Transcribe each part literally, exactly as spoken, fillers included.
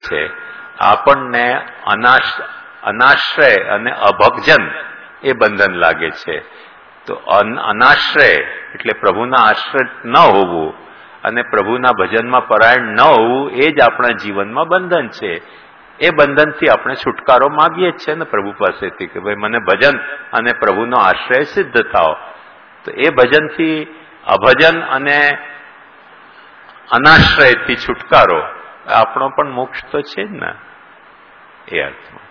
છે. આપણને અનાશ અનાશ્રય અને અભજન એ બંધન લાગે છે. તો અનાશ્રય એટલે પ્રભુના આશ્રય ન હોવું અને પ્રભુના ભજનમાં પરાયણ ન હોવું એ જ આપણા જીવનમાં બંધન છે. એ બંધનથી આપણે છુટકારો માગીએ જ છે ને પ્રભુ પાસેથી કે ભાઈ મને ભજન અને પ્રભુનો આશ્રય સિદ્ધ થાવ. તો એ ભજનથી અભજન અને અનાશ્રયથી છુટકારો આપણો પણ મોક્ષ તો છે જ ને એ અર્થમાં.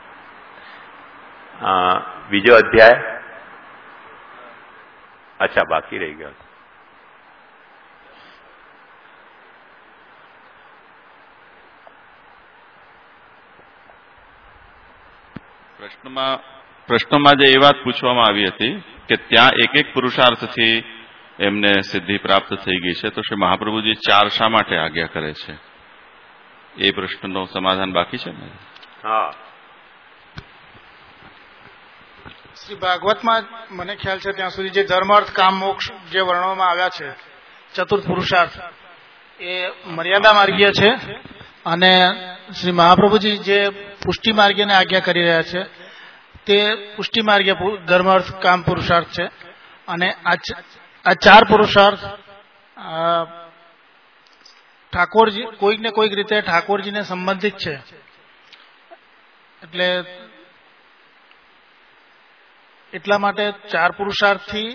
બીજો અધ્યાય અચ્છા બાકી રહી ગયો. પ્રશ્નમાં પ્રશ્નમાં જે એ વાત પૂછવામાં આવી હતી કે ત્યાં એક એક પુરુષાર્થથી એમને સિદ્ધિ પ્રાપ્ત થઈ ગઈ છે, તો શ્રી મહાપ્રભુજી ચાર શા માટે આજ્ઞા કરે છે? એ પ્રશ્નનો સમાધાન બાકી છે ને? હા, શ્રી ભાગવતમાં મને ખ્યાલ છે ત્યાં સુધી જે ધર્મ અર્થ કામ મોક્ષ જે વર્ણવવામાં આવ્યા છે ચતુર્થ પુરુષાર્થ એ મર્યાદા માર્ગીય છે અને શ્રી મહાપ્રભુજી જે પુષ્ટિ માર્ગીયને આજ્ઞા કરી રહ્યા છે તે પુષ્ટિ માર્ગીય ધર્મ અર્થ કામ પુરુષાર્થ છે. અને આ ચાર પુરુષાર્થ ઠાકોરજી કોઈક ને કોઈક રીતે ઠાકોરજીને સંબંધિત છે. એટલે એટલા માટે ચાર પુરુષાર્થથી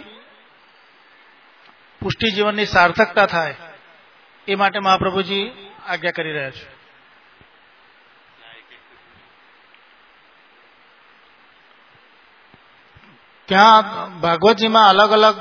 પુષ્ટિ જીવનની સાર્થકતા થાય એ માટે મહાપ્રભુજી આજ્ઞા કરી રહ્યા છે. ત્યાં ભાગવતજીમાં અલગ અલગ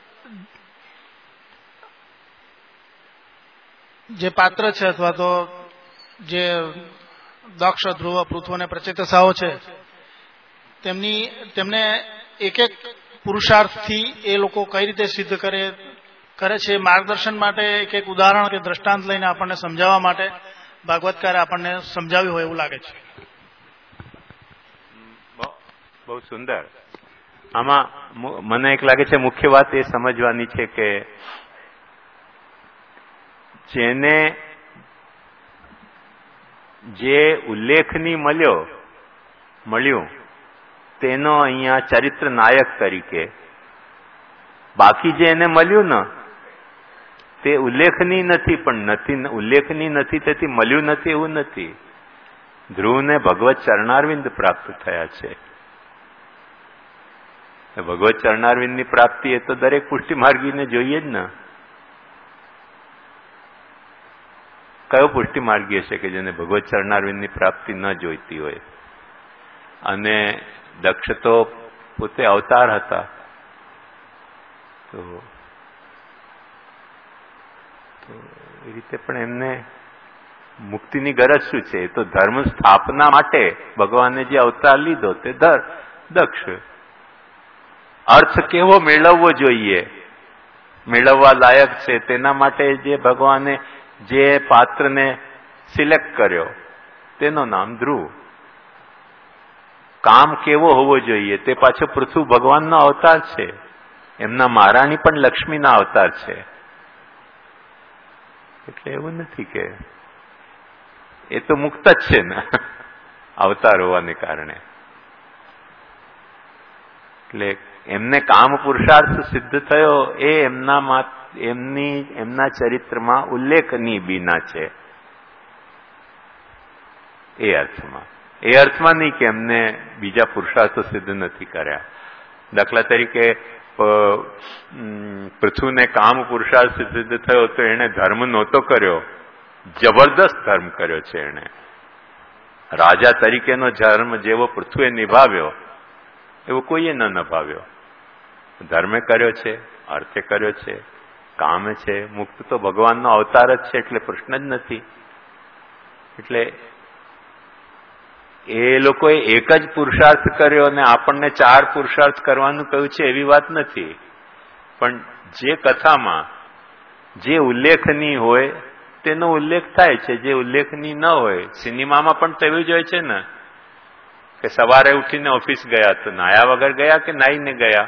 જે પાત્ર છે અથવા તો જે દક્ષ, ધ્રુવ, પૃથુ અને પ્રચેતસાઓ છે તેમની તેમને એક એક પુરુષાર્થથી એ લોકો કઈ રીતે સિદ્ધ કરે કરે છે માર્ગદર્શન માટે એક એક ઉદાહરણ કે દ્રષ્ટાંત લઈને આપણને સમજાવવા માટે ભાગવતકારે આપણને સમજાવ્યું હોય એવું લાગે છે. બહુ સુંદર. આમાં મને એક લાગે છે મુખ્ય વાત એ સમજવાની છે કે જેને જે ઉલ્લેખની મળ્યો મળ્યું તેનો અહીંયા ચરિત્ર નાયક તરીકે, બાકી જે એને મળ્યું ને તે ઉલ્લેખની નથી, પણ નથી ઉલ્લેખની નથી તેથી મળ્યું નથી એવું નથી. ધ્રુવને ભગવત ચરણારવિંદ પ્રાપ્ત થયા છે. ભગવત ચરણારવિંદની પ્રાપ્તિ એ તો દરેક પુષ્ટિ માર્ગીને જોઈએ જ ને. કયો પુષ્ટિ માર્ગી હશે કે જેને ભગવત ચરણારવિંદની પ્રાપ્તિ ન જોઈતી હોય? અને દક્ષ તો પોતે અવતાર હતા, તો એ રીતે પણ એમને મુક્તિની ગરજ શું છે? તો ધર્મ સ્થાપના માટે ભગવાને જે અવતાર લીધો તે દક્ષ. અર્થ કેવો મેળવવો જોઈએ, મેળવવા લાયક છે તેના માટે જે ભગવાને જે પાત્રને સિલેક્ટ કર્યો તેનું નામ ધ્રુવ. કામ કેવો હોવો જોઈએ તે પાછો પૃથુ ભગવાનનો અવતાર છે. એમના મહારાણી પણ લક્ષ્મીના અવતાર છે. એટલે એવું નથી કે એ તો મુક્ત જ છે ને અવતાર હોવાને કારણે. એટલે એમને કામ પુરુષાર્થ સિદ્ધ થયો એ એમના એમની એમના ચરિત્રમાં ઉલ્લેખની બીના છે એ અર્થમાં. એ અર્થમાં નહીં કે એમને બીજા પુરુષાર્થો સિદ્ધ નથી કર્યા. દાખલા તરીકે પૃથુને કામ પુરુષાર્થ સિદ્ધ થયો તો એણે ધર્મ નહોતો કર્યો, જબરદસ્ત ધર્મ કર્યો છે એણે. રાજા તરીકેનો ધર્મ જેવો પૃથુએ નિભાવ્યો એવો કોઈએ ન નિભાવ્યો. ધર્મે કર્યો છે, અર્થે કર્યો છે, કામે છે. મુક્ત તો ભગવાનનો અવતાર જ છે એટલે પ્રશ્ન જ નથી. એટલે એ લોકોએ એક જ પુરુષાર્થ કર્યો અને આપણને ચાર પુરુષાર્થ કરવાનું કહ્યું છે એવી વાત નથી. પણ જે કથામાં જે ઉલ્લેખની હોય તેનો ઉલ્લેખ થાય છે, જે ઉલ્લેખની ન હોય. સિનેમામાં પણ તો એવું જ હોય છે ને કે સવારે ઉઠીને ઓફિસ ગયા તો નાયા વગર ગયા કે નાઈને ગયા?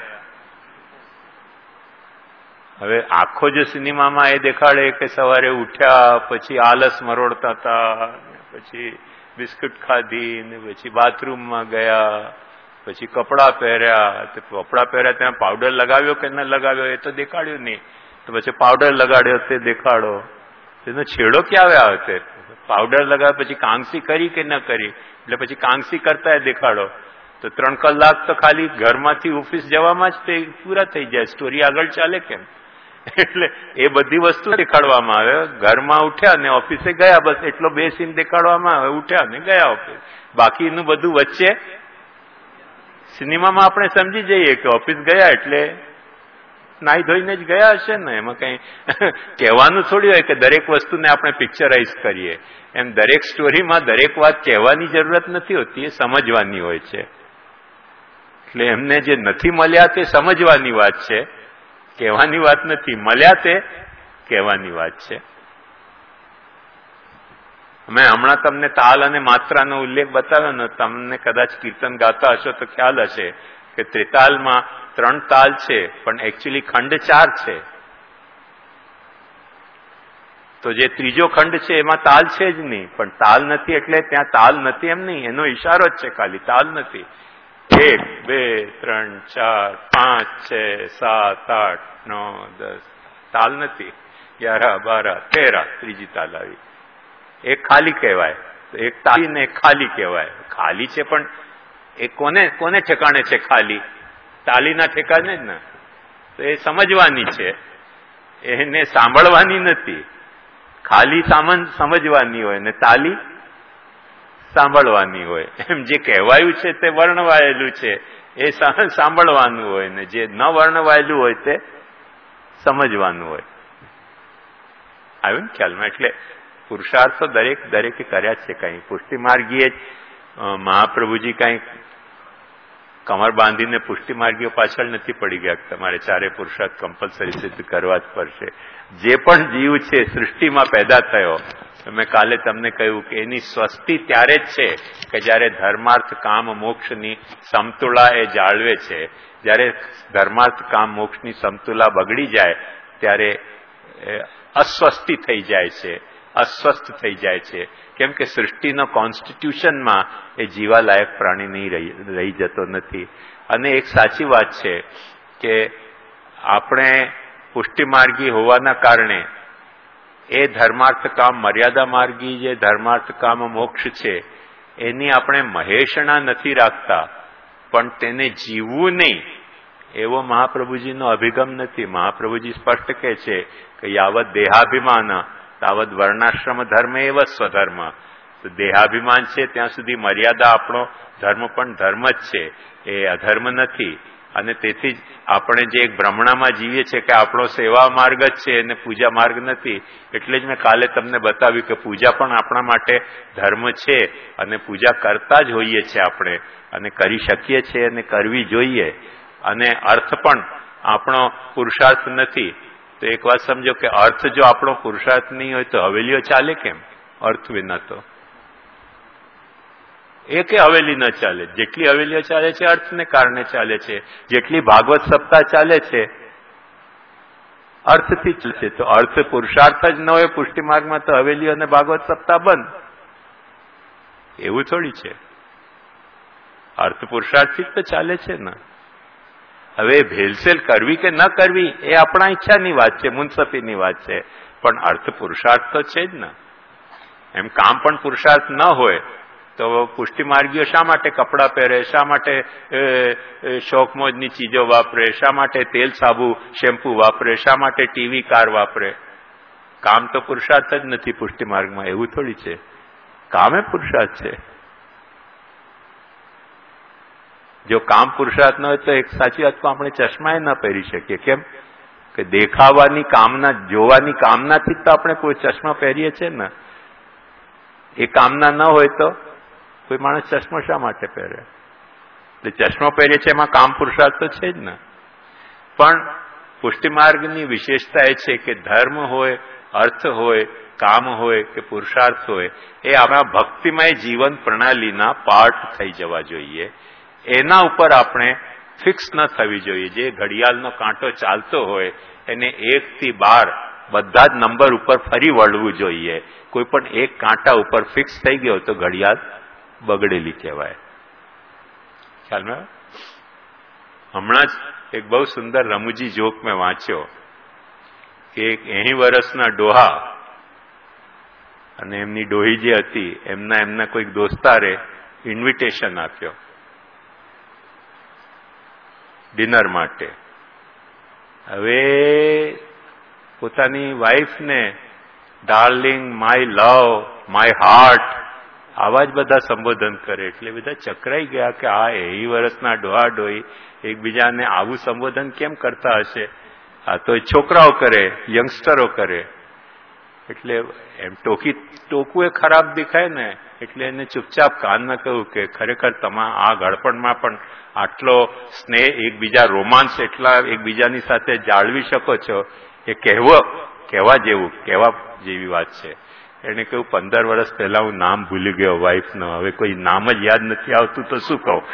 હવે આખો જો સિનેમામાં એ દેખાડે કે સવારે ઉઠ્યા પછી આલસ મરોડતા હતા, પછી બિસ્કુટ ખાધી ને પછી બાથરૂમમાં ગયા, પછી કપડાં પહેર્યા. કપડાં પહેર્યા ત્યાં પાવડર લગાવ્યો કે ન લગાવ્યો એ તો દેખાડ્યું નહીં. તો પછી પાવડર લગાડ્યો તે દેખાડો. એનો છેડો ક્યાં આવે તે પાવડર લગાવ્યો પછી કાંગસી કરી કે ન કરી, એટલે પછી કાંગસી કરતા દેખાડો. તો ત્રણ કલાક તો ખાલી ઘરમાંથી ઓફિસ જવામાં જ તે પૂરા થઈ જાય. સ્ટોરી આગળ ચાલે કેમ? એટલે એ બધી વસ્તુ દેખાડવામાં આવે. ઘરમાં ઉઠ્યા ને ઓફિસે ગયા, બસ એટલો બે સીન દેખાડવામાં આવે. ઉઠ્યા ને ગયા ઓફિસ. બાકીનું બધું વચ્ચે સિનેમામાં આપણે સમજી જઈએ કે ઓફિસ ગયા એટલે નાઈ ધોઈને જ ગયા હશે ને. એમાં કઈ કહેવાનું થોડી હોય કે દરેક વસ્તુને આપણે પિક્ચરાઇઝ કરીએ. એમ દરેક સ્ટોરીમાં દરેક વાત કહેવાની જરૂરત નથી હોતી, એ સમજવાની હોય છે. એટલે એમને જે નથી મળ્યા તે સમજવાની વાત છે, કહેવાની વાત નથી. મળ્યા તે કહેવાની વાત છે. મેં હમણાં તમને તાલ અને માત્રાનો ઉલ્લેખ બતાવ્યો ને, તમને કદાચ કીર્તન ગાતા હશો તો ખ્યાલ હશે કે ત્રિતાલમાં ત્રણ તાલ છે પણ એકચ્યુઅલી ખંડ ચાર છે. તો જે ત્રીજો ખંડ છે એમાં તાલ છે જ નહીં, પણ તાલ નથી એટલે ત્યાં તાલ નથી એમ નહીં, એનો ઈશારો જ છે ખાલી, તાલ નથી. એક બે ત્રણ ચાર પાંચ છ સાત આઠ નવ દસ તાલ નથી. ગ્યારા બારા તેરા ત્રીજી તાલ આવી. એક ખાલી કહેવાય, એક તાલી ને એક ખાલી કહેવાય. ખાલી છે પણ એ કોને કોને ઠેકાણે છે ખાલી? તાલીના ઠેકાણે જ ને. તો એ સમજવાની છે, એને સાંભળવાની નથી. ખાલી સામાન સમજવાની હોય ને તાલી સાંભળવાની હોય. એમ જે કહેવાયું છે તે વર્ણવાયેલું છે એ સાંભળવાનું હોય ને જે ન વર્ણવાયેલું હોય તે સમજવાનું હોય. આવ્યું ને ખ્યાલમાં? એટલે પુરુષાર્થો દરેક દરેકે કર્યા છે. કઈ પુષ્ટિ માર્ગીએ જ મહાપ્રભુજી કઈ કમર બાંધીને પુષ્ટિ માર્ગીઓ પાછળ નથી પડી ગયા. તમારે ચારે પુરુષાર્થ કમ્પલસરી સિદ્ધ કરવા જ પડશે. જે પણ જીવ છે સૃષ્ટિમાં પેદા થયો, મેં કાલે તમને કહ્યું કે એની સ્વસ્તિ ત્યારે જ છે કે જયારે ધર્માર્થ કામ મોક્ષની સમતુલા એ જાળવે છે. જયારે ધર્માર્થ કામ મોક્ષની સમતુલા બગડી જાય ત્યારે અસ્વસ્તિ થઈ જાય છે, અસ્વસ્થ થઈ જાય છે. કેમ કે સૃષ્ટિનો કોન્સ્ટિટ્યુશનમાં એ જીવાલાયક પ્રાણી નહીં રહી જતો નથી. અને એક સાચી વાત છે કે આપણે પુષ્ટિમાર્ગી હોવાના કારણે એ ધર્માર્થ કામ મર્યાદા માર્ગી જે ધર્માર્થ કામ મોક્ષ છે એની આપણે મહેષણા નથી રાખતા, પણ તેને જીવવું નહીં એવો મહાપ્રભુજીનો અભિગમ નથી. મહાપ્રભુજી સ્પષ્ટ કહે છે કે યાવત દેહાભિમાન તાવત વર્ણાશ્રમ ધર્મ એવ સ્વધર્મ. તો દેહાભિમાન છે ત્યાં સુધી મર્યાદા આપણો ધર્મ પણ ધર્મ જ છે, એ અધર્મ નથી. અને તેથી જ આપણે જે એક ભ્રમણામાં જીવીએ છીએ કે આપણો સેવા માર્ગ જ છે અને પૂજા માર્ગ નથી. એટલે જ મેં કાલે તમને બતાવ્યું કે પૂજા પણ આપણા માટે ધર્મ છે અને પૂજા કરતા જ હોઈએ છીએ આપણે, અને કરી શકીએ છીએ અને કરવી જોઈએ. અને અર્થ પણ આપણો પુરુષાર્થ નથી. તો એક વાત સમજો કે અર્થ જો આપણો પુરુષાર્થ નહીં હોય તો હવેલીઓ ચાલે કેમ? અર્થ વિના તો એ કે હવેલી ન ચાલે. જેટલી હવેલીઓ ચાલે છે અર્થને કારણે ચાલે છે. જેટલી ભાગવત સપ્તાહ ચાલે છે અર્થથી ચાલે. તો અર્થ પુરુષાર્થ જ ન હોય પુષ્ટિ માર્ગમાં તો હવેલીઓ અને ભાગવત સપ્તાહ બંધ. એવું થોડી છે. અર્થ પુરુષાર્થથી જ તો ચાલે છે ને. હવે ભેલસેલ કરવી કે ન કરવી એ આપણા ઈચ્છાની વાત છે, મુનસફીની વાત છે, પણ અર્થ પુરુષાર્થ તો છે જ ને. એમ કામ પણ પુરુષાર્થ ન હોય તો પુષ્ટિ માર્ગીઓ શા માટે કપડાં પહેરે, શા માટે શોખ મોજની ચીજો વાપરે, શા માટે તેલ સાબુ શેમ્પુ વાપરે, શા માટે ટીવી કાર વાપરે? કામ તો પુરુષાર્થ જ નથી પુષ્ટિ માર્ગમાં. એવું થોડી છે. કામ એ પુરુષાર્થ છે. જો કામ પુરુષાર્થ ન હોય તો એક સાચી વાત આપણે ચશ્મા ન પહેરી શકીએ. કેમ કે દેખાવાની કામના, જોવાની કામનાથી જ તો આપણે કોઈ ચશ્મા પહેરીએ છીએ ને. એ કામના ન હોય તો કોઈ માણસ ચશ્મો શા માટે પહેરે? એટલે ચશ્મો પહેરીએ છીએ એમાં કામ પુરુષાર્થ તો છે જ ને. પણ પુષ્ટિ માર્ગની વિશેષતા એ છે કે ધર્મ હોય, અર્થ હોય, કામ હોય કે પુરુષાર્થ હોય એ આપણા ભક્તિમય જીવન પ્રણાલીના પાર્ટ થઈ જવા જોઈએ. એના ઉપર આપણે ફિક્સ ન થવી જોઈએ. જે ઘડિયાળનો કાંટો ચાલતો હોય એને એક થી બાર બધા જ નંબર ઉપર ફરી વળવું જોઈએ. કોઈ પણ એક કાંટા ઉપર ફિક્સ થઈ ગયો તો ઘડિયાળ બગડેલી કહેવાય. ખ્યાલમાં? હમણાં જ એક બહુ સુંદર રમૂજી જોક મેં વાંચ્યો કે એક એંસી વર્ષના ડોહા અને એમની ડોહી જે હતી એમના એમના કોઈક દોસ્તારે ઇન્વિટેશન આપ્યો ડિનર માટે. હવે પોતાની વાઈફને darling, my love, my heart આવા જ બધા સંબોધન કરે એટલે બધા ચકરાઈ ગયા કે આ એંસી વર્ષના ડોહા ડોહી એકબીજાને આવું સંબોધન કેમ કરતા હશે? આ તો છોકરાઓ કરે, યંગસ્ટરો કરે. એટલે એમ ટોકી ટોકવું એ ખરાબ દેખાય ને એટલે એને ચૂપચાપ કાનમાં કહ્યું કે ખરેખર તમા આ ઘડપણમાં પણ આટલો સ્નેહ એકબીજા રોમાન્સ એટલા એકબીજાની સાથે જાળવી શકો છો એ કહેવો કહેવા જેવું કહેવા જેવી વાત છે. એને કહ્યું પંદર વર્ષ પહેલા હું નામ ભૂલી ગયો વાઈફનો, હવે કોઈ નામ જ યાદ નથી આવતું તો શું કહું?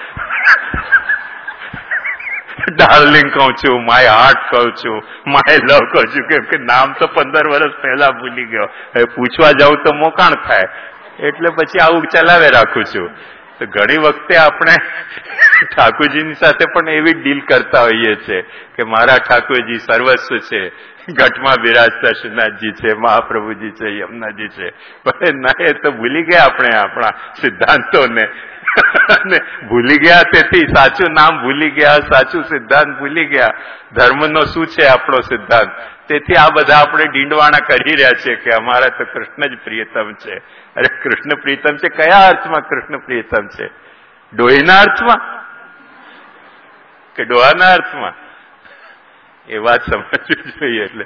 ડાર્લિંગ કહું છું, માય હાર્ટ કહું છું, માય લવ કહું છું, કેમ કે નામ તો પંદર વર્ષ પહેલા ભૂલી ગયો. હવે પૂછવા જાઉં તો મોકાણ થાય એટલે પછી આવું ચલાવે રાખું છું. તો ઘણી વખતે આપણે ઠાકોરજીની સાથે પણ એવી ડીલ કરતા હોઈએ છીએ કે મારા ઠાકોરજી સર્વસ્વ છે, ઘટમાં બિરાજતા શ્રીનાથજી છે, મહાપ્રભુજી છે, યમુનાજી છે. પણ ના, એ તો ભૂલી ગયા આપણે આપણા સિદ્ધાંતોને અને ભૂલી ગયા તેથી સાચું નામ ભૂલી ગયા, સાચું સિદ્ધાંત ભૂલી ગયા. ધર્મનો શું છે આપણો સિદ્ધાંત? તેથી આ બધા આપણે ડીંડવાણા કરી રહ્યા છે કે અમારા તો કૃષ્ણ જ પ્રિયતમ છે. અરે કૃષ્ણ પ્રિયતમ છે કયા અર્થમાં? કૃષ્ણ પ્રિયતમ છે ડોહીના અર્થમાં કે ડોહાના અર્થમાં? એ વાત સમજવી જોઈએ. એટલે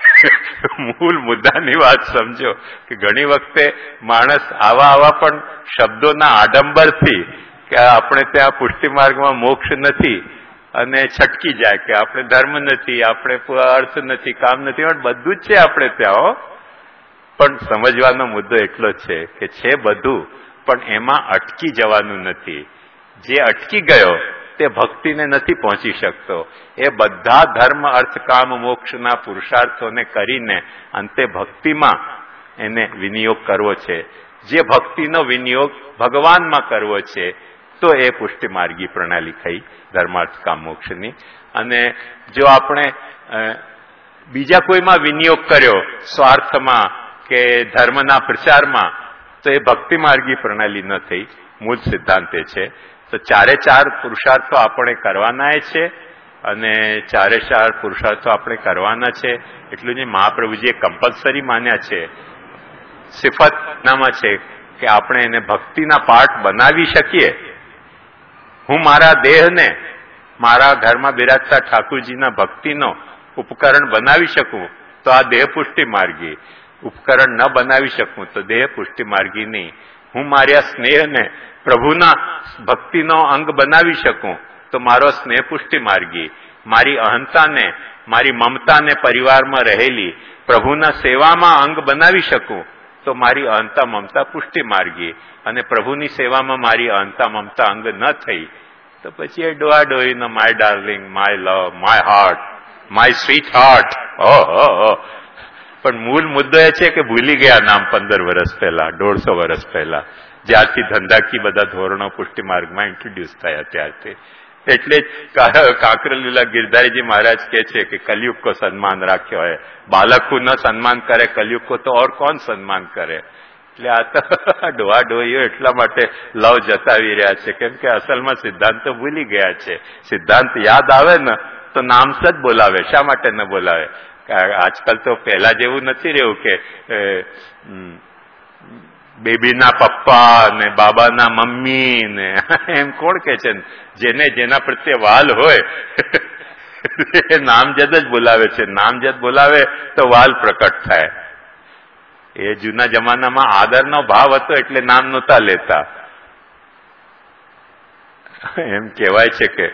મૂળ મુદ્દાની વાત સમજો કે ઘણી વખતે માણસ આવા આવા પણ શબ્દોના આડંબરથી કે આપણે ત્યાં પુષ્ટિ માર્ગમાં મોક્ષ નથી અને છટકી જાય કે આપણે ધર્મ નથી, આપણે અર્થ નથી, કામ નથી, બધું જ છે આપણે ત્યાં. પણ સમજવાનો મુદ્દો એટલો છે કે છે બધું પણ એમાં અટકી જવાનું નથી. જે અટકી ગયો તે ભક્તિને નથી પહોંચી શકતો. એ બધા ધર્મ, અર્થ, કામ, મોક્ષના પુરુષાર્થોને કરીને અંતે ભક્તિમાં એને વિનિયોગ કરવો છે. જે ભક્તિનો વિનિયોગ ભગવાનમાં કરવો છે તો એ પુષ્ટિ માર્ગી પ્રણાલી થઈ ધર્માર્થ કામ મોક્ષની. અને જો આપણે બીજા કોઈમાં વિનિયોગ કર્યો સ્વાર્થમાં કે ધર્મના પ્રચારમાં તો એ ભક્તિ માર્ગી પ્રણાલી ન થઈ. મૂળ સિદ્ધાંતે છે. તો ચારે ચાર પુરુષાર્થો આપણે કરવાના છે અને ચારે ચાર પુરુષાર્થો આપણે કરવાના છે. એટલું જ મહાપ્રભુજીએ કમ્પલસરી માન્યા છે. સિફતનામાં છે કે આપણે એને ભક્તિના પાઠ બનાવી શકીએ. હું મારા દેહને મારા ઘરમાં બિરાજતા ઠાકુરજીના ભક્તિનો ઉપકરણ બનાવી શકું તો આ દેહ પુષ્ટિ માર્ગી. ઉપકરણ ન બનાવી શકું તો દેહ પુષ્ટિ માર્ગી નહીં. હું મારા સ્નેહને પ્રભુના ભક્તિનો અંગ બનાવી શકું તો મારો સ્નેહ પુષ્ટિ માર્ગી. મારી અહંતાને, મારી મમતાને પરિવારમાં રહેલી પ્રભુના સેવામાં અંગ બનાવી શકું તો મારી અહંતા મમતા પુષ્ટિ માર્ગી. અને પ્રભુની સેવામાં મારી અહંતા મમતા અંગ ન થઈ તો પછી એ ડોહા ડોહીનો my darling, my love, my heart, my sweetheart. ઓહો. પણ મૂળ મુદ્દો એ છે કે ભૂલી ગયા નામ પંદર વર્ષ પહેલા, દોઢસો વર્ષ પહેલા, જ્યારથી ધંધાકી બધા ધોરણો પુષ્ટિ માર્ગમાં ઇન્ટ્રોડ્યુસ થયા ત્યારથી. એટલે જ કાંકરલીલા ગિરધારીજી મહારાજ કે છે કે કલયુગ કો સન્માન રાખ્યો હોય. બાલકુ ન સન્માન કરે કલયુગ કો તો ઓર કોણ સન્માન કરે? એટલે આ તો ડોહા ડોહીઓ એટલા માટે લવ જતાવી રહ્યા છે કેમ કે અસલમાં સિદ્ધાંતો ભૂલી ગયા છે. સિદ્ધાંત યાદ આવે ને તો નામસ જ બોલાવે. શા માટે ન બોલાવે? આજકાલ તો પહેલા જેવું નથી રહ્યું કે બેબીના પપ્પા ને બાબાના મમ્મી ને એમ કોણ કે છે? જેને જેના પ્રત્યે વાલ હોય નામજદ જ બોલાવે છે. નામજદ બોલાવે તો વાલ પ્રકટ થાય. એ જૂના જમાનામાં આદરનો ભાવ હતો એટલે નામ નહોતા લેતા. એમ કહેવાય છે કે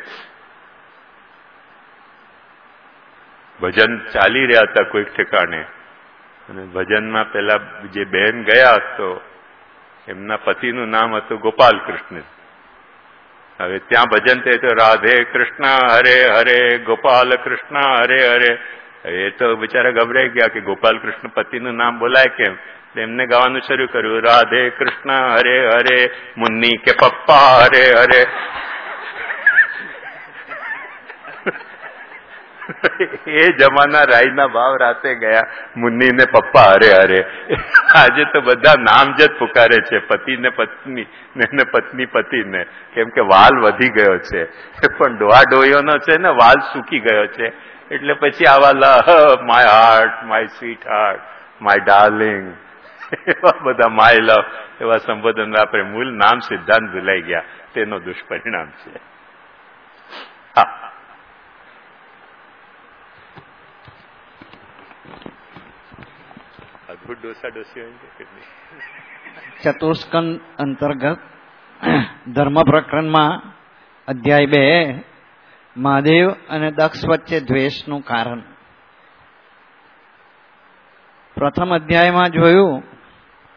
ભજન ચાલી રહ્યા હતા કોઈક ઠેકાણે અને ભજનમાં પેલા જે બહેન ગયા તો એમના પતિનું નામ હતું ગોપાલ કૃષ્ણ. હવે ત્યાં ભજન થાય તો રાધે કૃષ્ણ હરે હરે, ગોપાલ કૃષ્ણ હરે હરે. એ તો બિચારા ગભરાઈ ગયા કે ગોપાલ કૃષ્ણ પતિનું નામ બોલાય કેમ. એમને ગાવાનું શરૂ કર્યું, રાધે કૃષ્ણ હરે હરે મુન્ની કે પપ્પા હરે હરે. એ જમાના રાઈના ભાવ રાતે ગયા, મુન્ની ને પપ્પા હરે હરે. આજે તો બધા નામ જ પુકારે છે, પતિ ને પત્ની ને પત્ની પતિ ને, કેમ કે વાલ વધી ગયો છે. પણ ડોહા ડોહીઓનો છે ને વાલ સૂકી ગયો છે, એટલે પછી આવા love, my heart, my sweetheart, my darling, એવા બધા માય લવ એવા સંબોધન વાપરે. મૂળ નામ સિદ્ધાંત ભૂલાઈ ગયા, તેનો દુષ્પરિણામ છે. હા, અદભુત ડોસા ડોસી ચતુષ્કંદ અંતર્ગત ધર્મ પ્રકરણમાં અધ્યાય બે મહાદેવ અને દક્ષ વચ્ચે દ્વેષનું કારણ. પ્રથમ અધ્યાયમાં જોયું